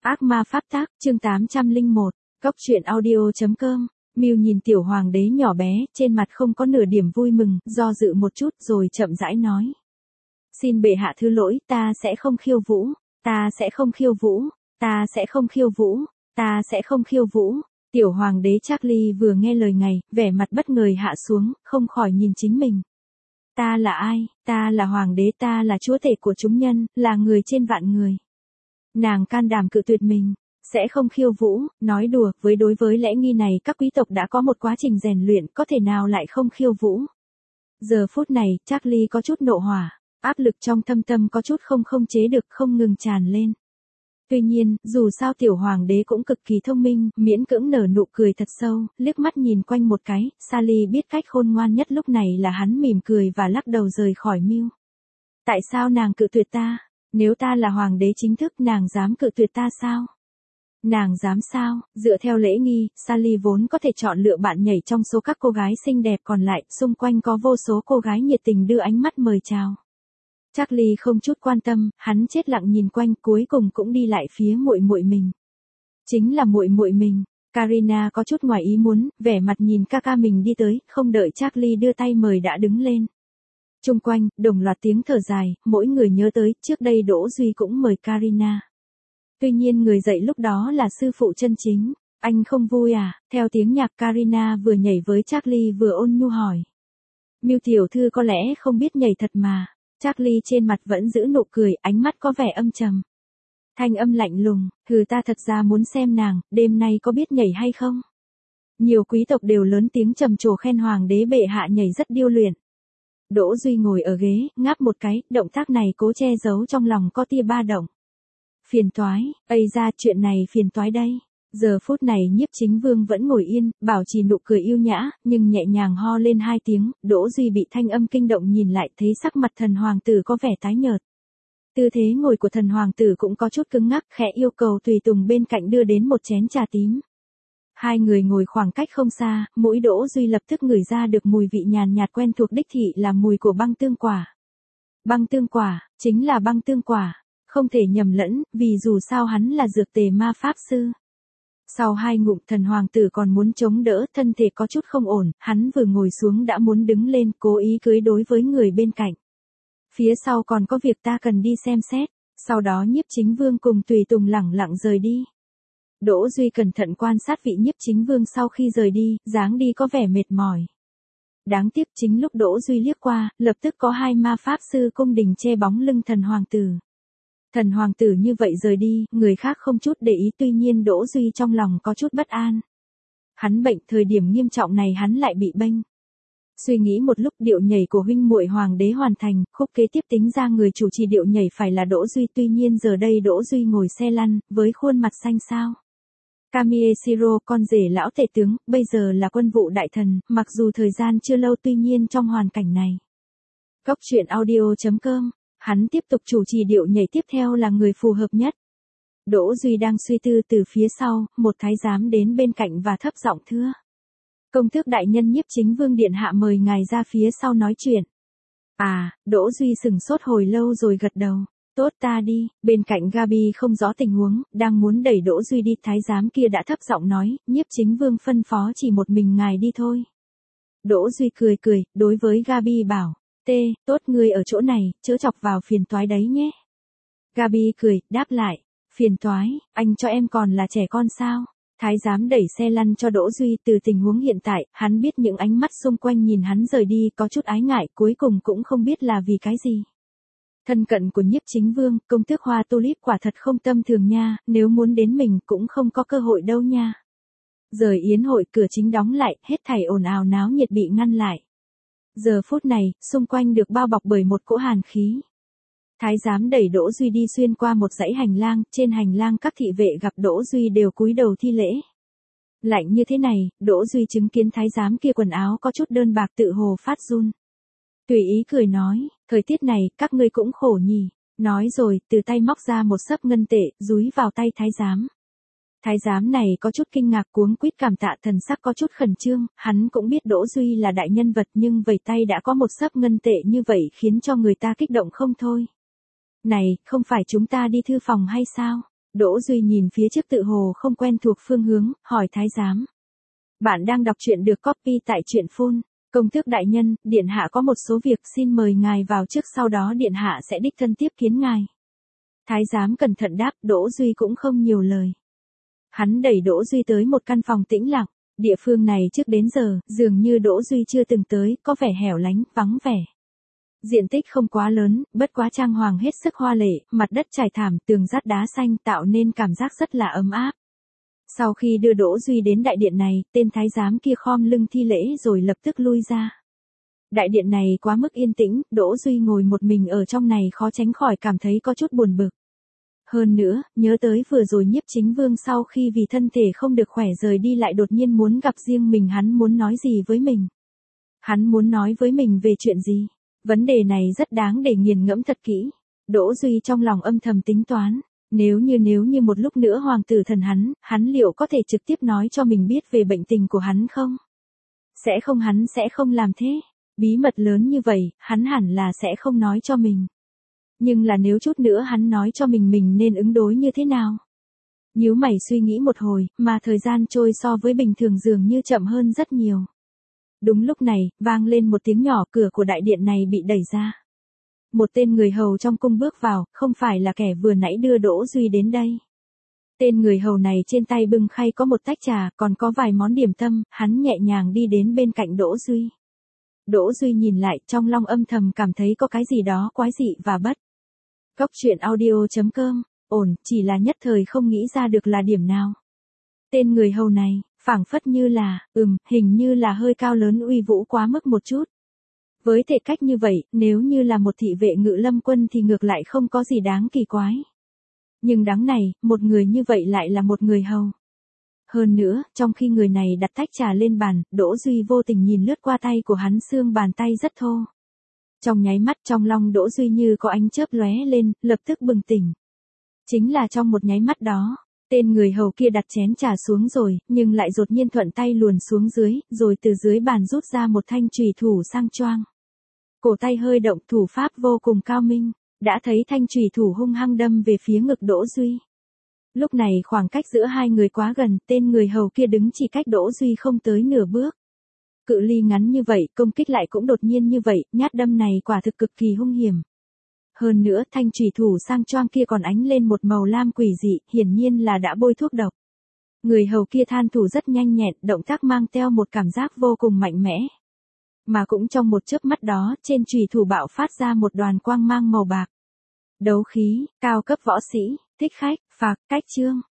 Ác ma pháp tác, chương 801, Cốc truyện audio.com. Mưu nhìn tiểu hoàng đế nhỏ bé, trên mặt không có nửa điểm vui mừng, do dự một chút rồi chậm rãi nói. Xin bệ hạ thứ lỗi, ta sẽ không khiêu vũ, ta sẽ không khiêu vũ, ta sẽ không khiêu vũ, ta sẽ không khiêu vũ. Tiểu hoàng đế Charlie vừa nghe lời này, vẻ mặt bất ngờ hạ xuống, không khỏi nhìn chính mình. Ta là ai? Ta là hoàng đế, ta là chúa tể của chúng nhân, là người trên vạn người. Nàng can đảm cự tuyệt mình, sẽ không khiêu vũ, nói đùa, đối với lẽ nghi này các quý tộc đã có một quá trình rèn luyện, có thể nào lại không khiêu vũ. Giờ phút này, Charlie có chút nộ hỏa, áp lực trong thâm tâm có chút không chế được, không ngừng tràn lên. Tuy nhiên, dù sao tiểu hoàng đế cũng cực kỳ thông minh, miễn cưỡng nở nụ cười thật sâu, liếc mắt nhìn quanh một cái, Sally biết cách khôn ngoan nhất lúc này là hắn mỉm cười và lắc đầu rời khỏi Mưu. Tại sao nàng cự tuyệt ta? Nếu ta là hoàng đế chính thức, nàng dám cự tuyệt ta sao? Nàng dám sao? Dựa theo lễ nghi, Sally vốn có thể chọn lựa bạn nhảy trong số các cô gái xinh đẹp còn lại, xung quanh có vô số cô gái nhiệt tình đưa ánh mắt mời chào. Charlie không chút quan tâm, hắn chết lặng nhìn quanh, cuối cùng cũng đi lại phía muội muội mình. Chính là muội muội mình. Karina có chút ngoài ý muốn, vẻ mặt nhìn ca mình đi tới, không đợi Charlie đưa tay mời đã đứng lên. Chung quanh, đồng loạt tiếng thở dài, mỗi người nhớ tới, trước đây Đỗ Duy cũng mời Karina. Tuy nhiên người dạy lúc đó là sư phụ chân chính. Anh không vui à? Theo tiếng nhạc Karina vừa nhảy với Charlie vừa ôn nhu hỏi. Mưu tiểu thư có lẽ không biết nhảy thật mà. Charlie trên mặt vẫn giữ nụ cười, ánh mắt có vẻ âm trầm. Thanh âm lạnh lùng, ta thật ra muốn xem nàng, đêm nay có biết nhảy hay không? Nhiều quý tộc đều lớn tiếng trầm trồ khen hoàng đế bệ hạ nhảy rất điêu luyện. Đỗ Duy ngồi ở ghế, ngáp một cái, động tác này cố che giấu trong lòng có tia ba động. Phiền toái, ra chuyện này phiền toái đây. Giờ phút này Nhiếp Chính Vương vẫn ngồi yên, bảo trì nụ cười yêu nhã, nhưng nhẹ nhàng ho lên 2 tiếng, Đỗ Duy bị thanh âm kinh động nhìn lại thấy sắc mặt thần hoàng tử có vẻ tái nhợt. Tư thế ngồi của thần hoàng tử cũng có chút cứng ngắc, khẽ yêu cầu tùy tùng bên cạnh đưa đến một chén trà tím. Hai người ngồi khoảng cách không xa, mũi Đỗ Duy lập tức ngửi ra được mùi vị nhàn nhạt quen thuộc đích thị là mùi của băng tương quả. Băng tương quả, chính là băng tương quả, không thể nhầm lẫn, vì dù sao hắn là dược tề ma pháp sư. Sau 2 ngụm thần hoàng tử còn muốn chống đỡ, thân thể có chút không ổn, hắn vừa ngồi xuống đã muốn đứng lên, cố ý cưới đối với người bên cạnh. Phía sau còn có việc ta cần đi xem xét, sau đó Nhiếp Chính Vương cùng tùy tùng lẳng lặng rời đi. Đỗ Duy cẩn thận quan sát vị Nhiếp Chính Vương sau khi rời đi, dáng đi có vẻ mệt mỏi. Đáng tiếc chính lúc Đỗ Duy liếc qua, lập tức có 2 ma pháp sư cung đình che bóng lưng thần hoàng tử. Thần hoàng tử như vậy rời đi, người khác không chút để ý, tuy nhiên Đỗ Duy trong lòng có chút bất an. Hắn bệnh, thời điểm nghiêm trọng này hắn lại bị bênh. Suy nghĩ một lúc, điệu nhảy của huynh muội hoàng đế hoàn thành, khúc kế tiếp tính ra người chủ trì điệu nhảy phải là Đỗ Duy, tuy nhiên giờ đây Đỗ Duy ngồi xe lăn, với khuôn mặt xanh xao. Kamieshiro, con rể lão tể tướng, bây giờ là quân vụ đại thần, mặc dù thời gian chưa lâu tuy nhiên trong hoàn cảnh này. Cốc truyện audio.com. Hắn tiếp tục chủ trì điệu nhảy tiếp theo là người phù hợp nhất. Đỗ Duy đang suy tư, từ phía sau, một thái giám đến bên cạnh và thấp giọng thưa. Công tước đại nhân Nhiếp Chính Vương điện hạ mời ngài ra phía sau nói chuyện. Đỗ Duy sừng sốt hồi lâu rồi gật đầu. Tốt, ta đi. Bên cạnh Gabi không rõ tình huống, đang muốn đẩy Đỗ Duy đi, thái giám kia đã thấp giọng nói, Nhiếp Chính Vương phân phó chỉ một mình ngài đi thôi. Đỗ Duy cười, đối với Gabi bảo. Tốt, ngươi ở chỗ này, chớ chọc vào phiền toái đấy nhé. Gabi cười, đáp lại. Phiền toái, anh cho em còn là trẻ con sao? Thái giám đẩy xe lăn cho Đỗ Duy, từ tình huống hiện tại, hắn biết những ánh mắt xung quanh nhìn hắn rời đi có chút ái ngại, cuối cùng cũng không biết là vì cái gì. Thân cận của Nhiếp Chính Vương, công tước Hoa Tulip quả thật không tâm thường nha, nếu muốn đến mình cũng không có cơ hội đâu nha. Rời yến hội, cửa chính đóng lại, hết thảy ồn ào náo nhiệt bị ngăn lại. Giờ phút này, xung quanh được bao bọc bởi một cỗ hàn khí. Thái giám đẩy Đỗ Duy đi xuyên qua một dãy hành lang, trên hành lang các thị vệ gặp Đỗ Duy đều cúi đầu thi lễ. Lạnh như thế này, Đỗ Duy chứng kiến thái giám kia quần áo có chút đơn bạc tự hồ phát run. Tùy ý cười nói, thời tiết này, các ngươi cũng khổ nhỉ. Nói rồi, từ tay móc ra một xấp ngân tệ, dúi vào tay thái giám. Thái giám này có chút kinh ngạc, cuống quýt cảm tạ, thần sắc có chút khẩn trương, hắn cũng biết Đỗ Duy là đại nhân vật nhưng vẩy tay đã có một xấp ngân tệ như vậy khiến cho người ta kích động không thôi. Này, không phải chúng ta đi thư phòng hay sao? Đỗ Duy nhìn phía trước tự hồ không quen thuộc phương hướng, hỏi thái giám. Bạn đang đọc truyện được copy tại truyện phone. Công tước đại nhân, điện hạ có một số việc xin mời ngài vào trước, sau đó điện hạ sẽ đích thân tiếp kiến ngài. Thái giám cẩn thận đáp, Đỗ Duy cũng không nhiều lời. Hắn đẩy Đỗ Duy tới một căn phòng tĩnh lặng, địa phương này trước đến giờ, dường như Đỗ Duy chưa từng tới, có vẻ hẻo lánh, vắng vẻ. Diện tích không quá lớn, bất quá trang hoàng hết sức hoa lệ, mặt đất trải thảm, tường dát đá xanh tạo nên cảm giác rất là ấm áp. Sau khi đưa Đỗ Duy đến đại điện này, tên thái giám kia khom lưng thi lễ rồi lập tức lui ra. Đại điện này quá mức yên tĩnh, Đỗ Duy ngồi một mình ở trong này khó tránh khỏi cảm thấy có chút buồn bực. Hơn nữa, nhớ tới vừa rồi Nhiếp Chính Vương sau khi vì thân thể không được khỏe rời đi lại đột nhiên muốn gặp riêng mình, hắn muốn nói gì với mình? Hắn muốn nói với mình về chuyện gì? Vấn đề này rất đáng để nghiền ngẫm thật kỹ. Đỗ Duy trong lòng âm thầm tính toán. Nếu như một lúc nữa hoàng tử thần hắn liệu có thể trực tiếp nói cho mình biết về bệnh tình của hắn không? Hắn sẽ không làm thế. Bí mật lớn như vậy, hắn hẳn là sẽ không nói cho mình. Nhưng là nếu chút nữa hắn nói cho mình nên ứng đối như thế nào? Nhíu mày suy nghĩ một hồi, mà thời gian trôi so với bình thường dường như chậm hơn rất nhiều. Đúng lúc này, vang lên một tiếng nhỏ, cửa của đại điện này bị đẩy ra. Một tên người hầu trong cung bước vào, không phải là kẻ vừa nãy đưa Đỗ Duy đến đây. Tên người hầu này trên tay bưng khay có một tách trà, còn có vài món điểm tâm, hắn nhẹ nhàng đi đến bên cạnh Đỗ Duy. Đỗ Duy nhìn lại, trong lòng âm thầm cảm thấy có cái gì đó quái dị và bất. Cốc truyện audio.com, ổn, chỉ là nhất thời không nghĩ ra được là điểm nào. Tên người hầu này, phảng phất như là, hình như là hơi cao lớn uy vũ quá mức một chút. Với thể cách như vậy, nếu như là một thị vệ Ngự Lâm quân thì ngược lại không có gì đáng kỳ quái. Nhưng đáng này, một người như vậy lại là một người hầu. Hơn nữa, trong khi người này đặt tách trà lên bàn, Đỗ Duy vô tình nhìn lướt qua tay của hắn, xương bàn tay rất thô. Trong nháy mắt trong lòng Đỗ Duy như có ánh chớp lóe lên, lập tức bừng tỉnh. Chính là trong một nháy mắt đó, tên người hầu kia đặt chén trà xuống rồi, nhưng lại đột nhiên thuận tay luồn xuống dưới, rồi từ dưới bàn rút ra một thanh chùy thủ sang choang. Cổ tay hơi động, thủ pháp vô cùng cao minh, đã thấy thanh chùy thủ hung hăng đâm về phía ngực Đỗ Duy. Lúc này khoảng cách giữa hai người quá gần, tên người hầu kia đứng chỉ cách Đỗ Duy không tới nửa bước. Cự ly ngắn như vậy, công kích lại cũng đột nhiên như vậy, nhát đâm này quả thực cực kỳ hung hiểm. Hơn nữa, thanh chùy thủ sang choang kia còn ánh lên một màu lam quỷ dị, hiển nhiên là đã bôi thuốc độc. Người hầu kia than thủ rất nhanh nhẹn, động tác mang theo một cảm giác vô cùng mạnh mẽ. Mà cũng trong một chớp mắt đó, trên chùy thủ bạo phát ra một đoàn quang mang màu bạc. Đấu khí, cao cấp võ sĩ, thích khách, phạt, cách chương.